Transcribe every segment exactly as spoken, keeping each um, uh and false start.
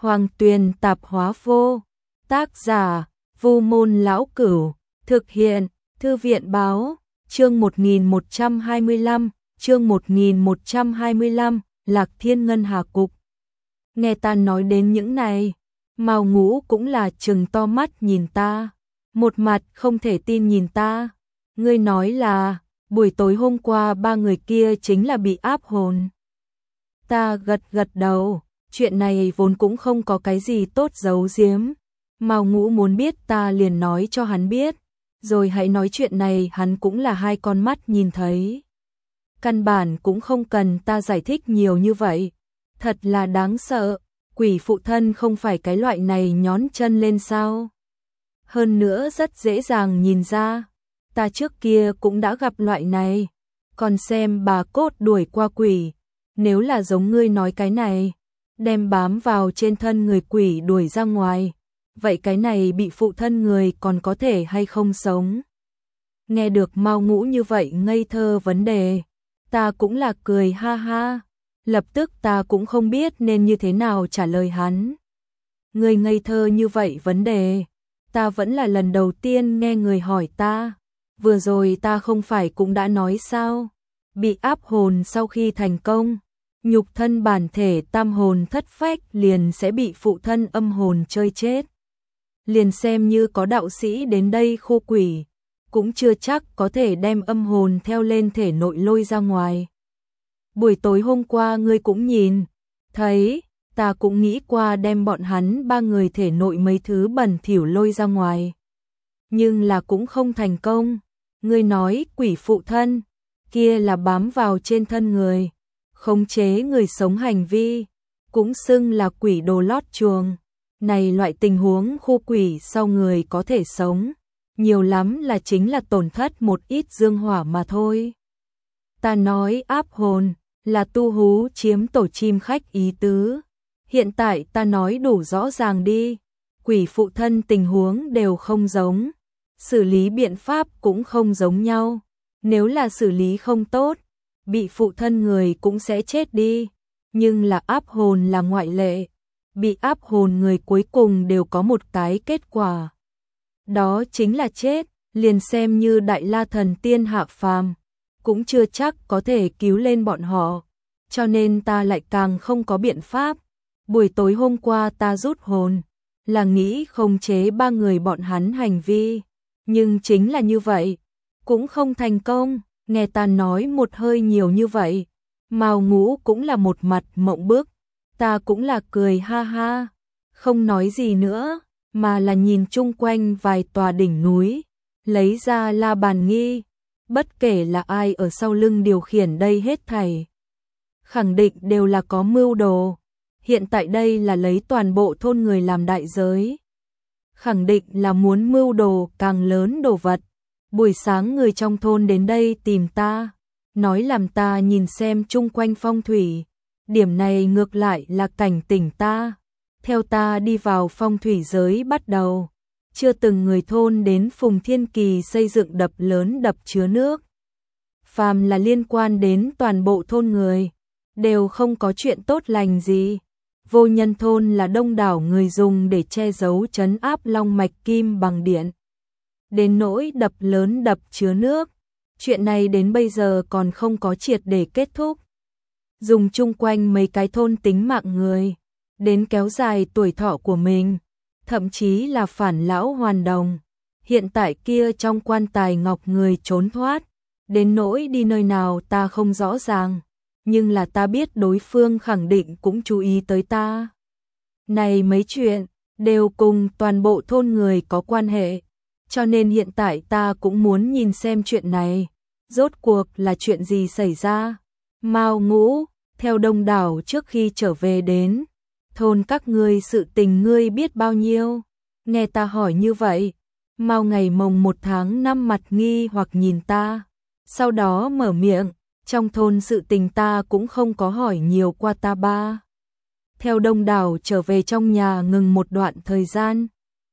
Hoàng Tuyền Tạp Hóa Vô. Tác giả: Vu Môn Lão Cửu. Thực hiện: Thư viện Báo. Chương một nghìn một trăm hai mươi lăm, chương một nghìn một trăm hai mươi lăm, Lạc Thiên Ngân Hà Cục. Nghe ta nói đến những này, Mao Ngũ cũng là trừng to mắt nhìn ta, một mặt không thể tin nhìn ta. Ngươi nói là, buổi tối hôm qua ba người kia chính là bị áp hồn. Ta gật gật đầu, chuyện này vốn cũng không có cái gì tốt giấu giếm. Mao Ngũ muốn biết ta liền nói cho hắn biết, rồi hãy nói chuyện này hắn cũng là hai con mắt nhìn thấy. Căn bản cũng không cần ta giải thích nhiều như vậy. Thật là đáng sợ, quỷ phụ thân không phải cái loại này nhón chân lên sao. Hơn nữa rất dễ dàng nhìn ra, ta trước kia cũng đã gặp loại này. Còn xem bà cốt đuổi qua quỷ, nếu là giống ngươi nói cái này, đem bám vào trên thân người quỷ đuổi ra ngoài, vậy cái này bị phụ thân người còn có thể hay không sống? Nghe được Mao Ngũ như vậy ngây thơ vấn đề, ta cũng là cười ha ha, lập tức ta cũng không biết nên như thế nào trả lời hắn. Người ngây thơ như vậy vấn đề, ta vẫn là lần đầu tiên nghe người hỏi ta. Vừa rồi ta không phải cũng đã nói sao, bị áp hồn sau khi thành công, nhục thân bản thể tam hồn thất phách liền sẽ bị phụ thân âm hồn chơi chết. Liền xem như có đạo sĩ đến đây khô quỷ, cũng chưa chắc có thể đem âm hồn theo lên thể nội lôi ra ngoài. Buổi tối hôm qua ngươi cũng nhìn thấy, ta cũng nghĩ qua đem bọn hắn ba người thể nội mấy thứ bẩn thỉu lôi ra ngoài, nhưng là cũng không thành công. Ngươi nói quỷ phụ thân kia là bám vào trên thân người, khống chế người sống hành vi, cũng xưng là quỷ đồ lót chuồng. Này loại tình huống khu quỷ sau người có thể sống, nhiều lắm là chính là tổn thất một ít dương hỏa mà thôi. Ta nói áp hồn là tu hú chiếm tổ chim khách ý tứ. Hiện tại ta nói đủ rõ ràng đi, quỷ phụ thân tình huống đều không giống, xử lý biện pháp cũng không giống nhau. Nếu là xử lý không tốt, bị phụ thân người cũng sẽ chết đi, nhưng là áp hồn là ngoại lệ. Bị áp hồn người cuối cùng đều có một cái kết quả, đó chính là chết. Liền xem như Đại La Thần Tiên hạ phàm, cũng chưa chắc có thể cứu lên bọn họ, cho nên ta lại càng không có biện pháp. Buổi tối hôm qua ta rút hồn, là nghĩ khống chế ba người bọn hắn hành vi, nhưng chính là như vậy, cũng không thành công. Nghe ta nói một hơi nhiều như vậy, Mao Ngũ cũng là một mặt mộng bức, ta cũng là cười ha ha, không nói gì nữa, mà là nhìn chung quanh vài tòa đỉnh núi, lấy ra la bàn nghi, bất kể là ai ở sau lưng điều khiển đây hết thảy, khẳng định đều là có mưu đồ. Hiện tại đây là lấy toàn bộ thôn người làm đại giới, khẳng định là muốn mưu đồ càng lớn đồ vật. Buổi sáng người trong thôn đến đây tìm ta, nói làm ta nhìn xem chung quanh phong thủy, điểm này ngược lại là cảnh tỉnh ta. Theo ta đi vào phong thủy giới bắt đầu, chưa từng người thôn đến Phùng Thiên Kỳ xây dựng đập lớn đập chứa nước. Phàm là liên quan đến toàn bộ thôn người, đều không có chuyện tốt lành gì. Vô Nhân thôn là đông đảo người dùng để che giấu trấn áp long mạch kim bằng điện. Đến nỗi đập lớn đập chứa nước, chuyện này đến bây giờ còn không có triệt để kết thúc. Dùng chung quanh mấy cái thôn tính mạng người, đến kéo dài tuổi thọ của mình, thậm chí là phản lão hoàn đồng. Hiện tại kia trong quan tài ngọc người trốn thoát, đến nỗi đi nơi nào ta không rõ ràng, nhưng là ta biết đối phương khẳng định cũng chú ý tới ta. Này mấy chuyện, đều cùng toàn bộ thôn người có quan hệ, cho nên hiện tại ta cũng muốn nhìn xem chuyện này, rốt cuộc là chuyện gì xảy ra. Mao Ngũ, theo đông đảo trước khi trở về đến, thôn các ngươi sự tình ngươi biết bao nhiêu? Nghe ta hỏi như vậy, Mao ngày mồng một tháng năm mặt nghi hoặc nhìn ta, sau đó mở miệng, trong thôn sự tình ta cũng không có hỏi nhiều qua ta ba. Theo đông đảo trở về trong nhà ngừng một đoạn thời gian,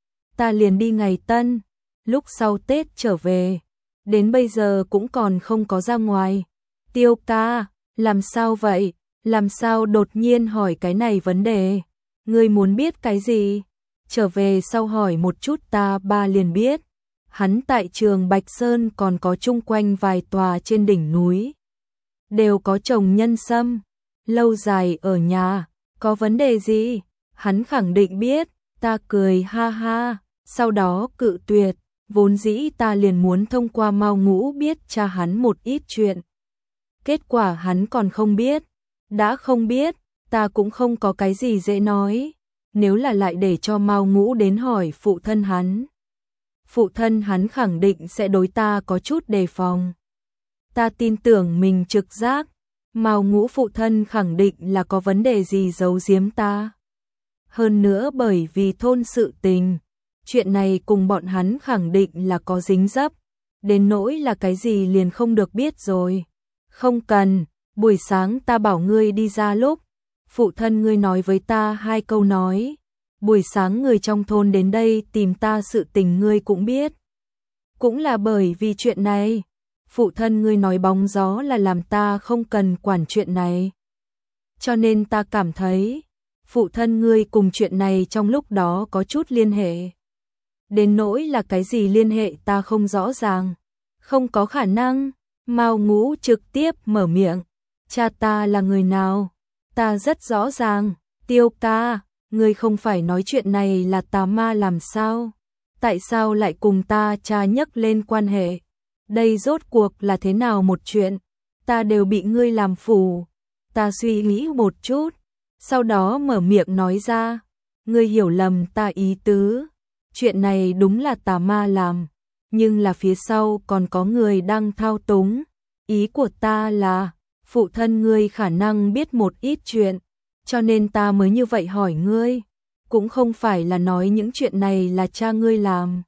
ta liền đi ngày Tân, lúc sau Tết trở về, đến bây giờ cũng còn không có ra ngoài. Tiêu ca, làm sao vậy? Làm sao đột nhiên hỏi cái này vấn đề? Ngươi muốn biết cái gì? Trở về sau hỏi một chút ta ba liền biết. Hắn tại trường Bạch Sơn còn có chung quanh vài tòa trên đỉnh núi. Đều có trồng nhân sâm. Lâu dài ở nhà, có vấn đề gì? Hắn khẳng định biết. Ta cười ha ha, sau đó cự tuyệt. Vốn dĩ ta liền muốn thông qua Mao Ngũ biết cha hắn một ít chuyện. Kết quả hắn còn không biết. Đã không biết, ta cũng không có cái gì dễ nói. Nếu là lại để cho Mao Ngũ đến hỏi phụ thân hắn. Phụ thân hắn khẳng định sẽ đối ta có chút đề phòng. Ta tin tưởng mình trực giác. Mao Ngũ phụ thân khẳng định là có vấn đề gì giấu giếm ta. Hơn nữa bởi vì thôn sự tình. Chuyện này cùng bọn hắn khẳng định là có dính dấp. Đến nỗi là cái gì liền không được biết rồi. Không cần, buổi sáng ta bảo ngươi đi ra lúc. Phụ thân ngươi nói với ta hai câu nói. Buổi sáng người trong thôn đến đây tìm ta sự tình ngươi cũng biết. Cũng là bởi vì chuyện này. Phụ thân ngươi nói bóng gió là làm ta không cần quản chuyện này. Cho nên ta cảm thấy, phụ thân ngươi cùng chuyện này trong lúc đó có chút liên hệ. Đến nỗi là cái gì liên hệ ta không rõ ràng. Không có khả năng. Mao Ngũ trực tiếp mở miệng. Cha ta là người nào? Ta rất rõ ràng. Tiêu ca, ngươi không phải nói chuyện này là tà ma làm sao? Tại sao lại cùng ta cha nhắc lên quan hệ? Đây rốt cuộc là thế nào một chuyện? Ta đều bị ngươi làm phù. Ta suy nghĩ một chút. Sau đó mở miệng nói ra. Ngươi hiểu lầm ta ý tứ. Chuyện này đúng là tà ma làm. Nhưng là phía sau còn có người đang thao túng. Ý của ta là, phụ thân ngươi khả năng biết một ít chuyện, cho nên ta mới như vậy hỏi ngươi. Cũng không phải là nói những chuyện này là cha ngươi làm.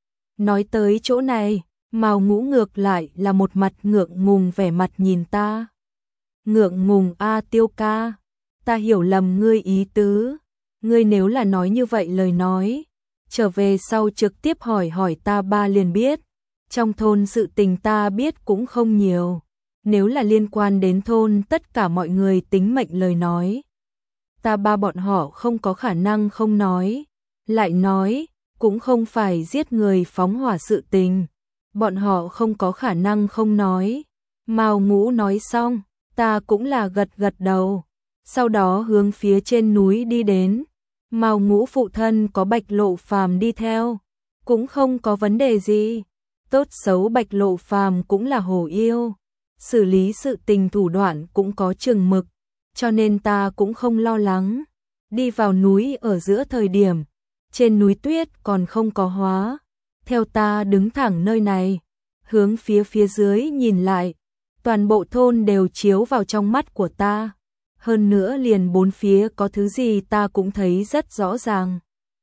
Nói tới chỗ này, Mao Ngũ ngược lại là một mặt ngượng ngùng vẻ mặt nhìn ta. Ngượng ngùng a Tiêu ca, ta hiểu lầm ngươi ý tứ. Ngươi nếu là nói như vậy lời nói, trở về sau trực tiếp hỏi hỏi ta ba liền biết. Trong thôn sự tình ta biết cũng không nhiều. Nếu là liên quan đến thôn tất cả mọi người tính mệnh lời nói. Ta ba bọn họ không có khả năng không nói. Lại nói, cũng không phải giết người phóng hỏa sự tình. Bọn họ không có khả năng không nói. Mao Ngũ nói xong, ta cũng là gật gật đầu. Sau đó hướng phía trên núi đi đến. Mao Ngũ phụ thân có Bạch Lộ Phàm đi theo. Cũng không có vấn đề gì. Tốt xấu Bạch Lộ Phàm cũng là hổ yêu. Xử lý sự tình thủ đoạn cũng có chừng mực. Cho nên ta cũng không lo lắng. Đi vào núi ở giữa thời điểm. Trên núi tuyết còn không có hóa. Theo ta đứng thẳng nơi này. Hướng phía phía dưới nhìn lại. Toàn bộ thôn đều chiếu vào trong mắt của ta. Hơn nữa liền bốn phía có thứ gì ta cũng thấy rất rõ ràng.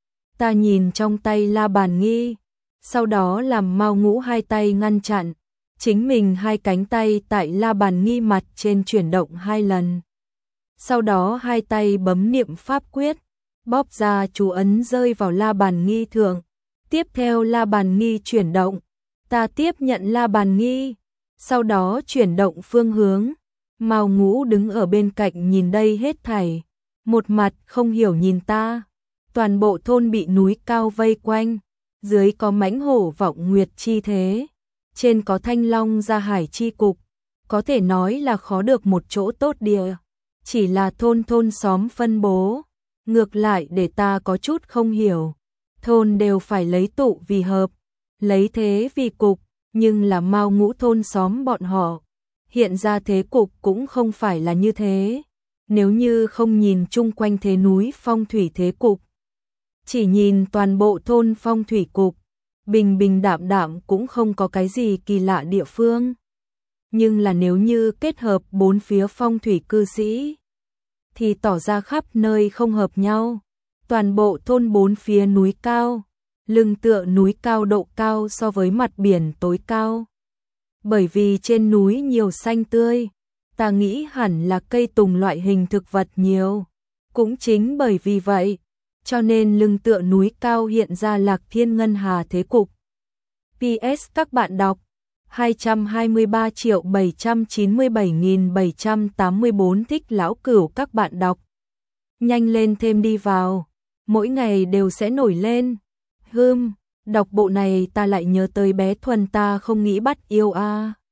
Ta nhìn trong tay La Bàn Nghi. Sau đó làm Mao Ngũ hai tay ngăn chặn. Chính mình hai cánh tay tại La Bàn Nghi mặt trên chuyển động hai lần. Sau đó hai tay bấm niệm pháp quyết. Bóp ra chú ấn rơi vào La Bàn Nghi thượng. Tiếp theo La Bàn Nghi chuyển động. Ta tiếp nhận La Bàn Nghi. Sau đó chuyển động phương hướng. Mao Ngũ đứng ở bên cạnh nhìn đây hết thảy. Một mặt không hiểu nhìn ta. Toàn bộ thôn bị núi cao vây quanh. Dưới có mãnh hổ vọng nguyệt chi thế. Trên có thanh long ra hải chi cục. Có thể nói là khó được một chỗ tốt địa. Chỉ là thôn thôn xóm phân bố. Ngược lại để ta có chút không hiểu. Thôn đều phải lấy tụ vì hợp. Lấy thế vì cục. Nhưng là Mao Ngũ thôn xóm bọn họ. Hiện ra thế cục cũng không phải là như thế. Nếu như không nhìn chung quanh thế núi phong thủy thế cục. Chỉ nhìn toàn bộ thôn phong thủy cục. Bình bình đạm đạm cũng không có cái gì kỳ lạ địa phương. Nhưng là nếu như kết hợp bốn phía phong thủy cư sĩ. Thì tỏ ra khắp nơi không hợp nhau. Toàn bộ thôn bốn phía núi cao. Lưng tựa núi cao độ cao so với mặt biển tối cao. Bởi vì trên núi nhiều xanh tươi, ta nghĩ hẳn là cây tùng loại hình thực vật nhiều. Cũng chính bởi vì vậy, cho nên lưng tựa núi cao hiện ra Lạc Thiên Ngân Hà thế cục. pê ét các bạn đọc hai trăm hai mươi ba triệu bảy trăm chín mươi bảy nghìn bảy trăm tám mươi bốn thích Lão Cửu các bạn đọc Nhanh lên thêm đi vào, mỗi ngày đều sẽ nổi lên. Hưm, đọc bộ này ta lại nhớ tới bé Thuần ta không nghĩ bắt yêu a. À.